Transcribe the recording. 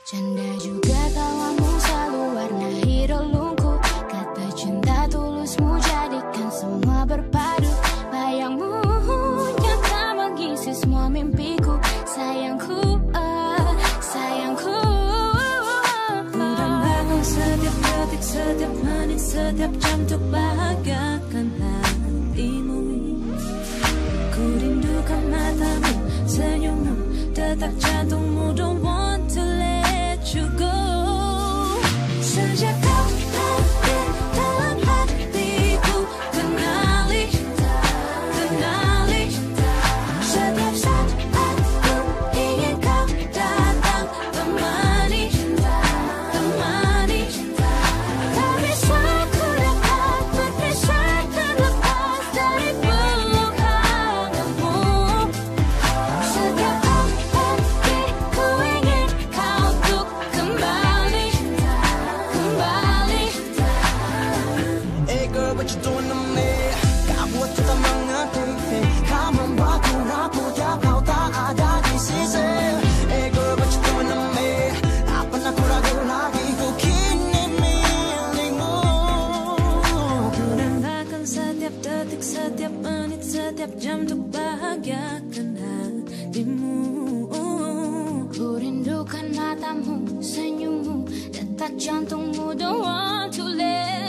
Canda juga tawamu selalu warnai relungku. Kata cinta tulusmu jadikan semua berpadu. Bayangmu nyata mengisi semua mimpiku. Sayangku, sayangku. Ku dambakan setiap detik, setiap menit, setiap jam untuk bahagiakan hatimu. Ku rindukan matamu, senyummu, detak jantungmu. Don't want to let you go. Sejak kau hadir dalam hatiku, kenali, kenali. Setiap saat ku ingin kau datang, temani, temani. Tak bisa ku dapat berpisah terlepas dari peluk hangatmu. Setiap hati ku ingin kau untuk kembali, kembali. Hey girl, what you doing to me? Kau buat kita mengerti. Kau membuatku rapuh, ya kau tak ada di sisi. Hey girl, what you doing to me? Tak pernah ku ragu lagi, ku kini milikmu. Ku dambakan setiap detik, setiap menit, setiap jam untuk bahagiakan hatimu. Ku rindukan matamu, senyummu, detak jantungmu. Don't want to let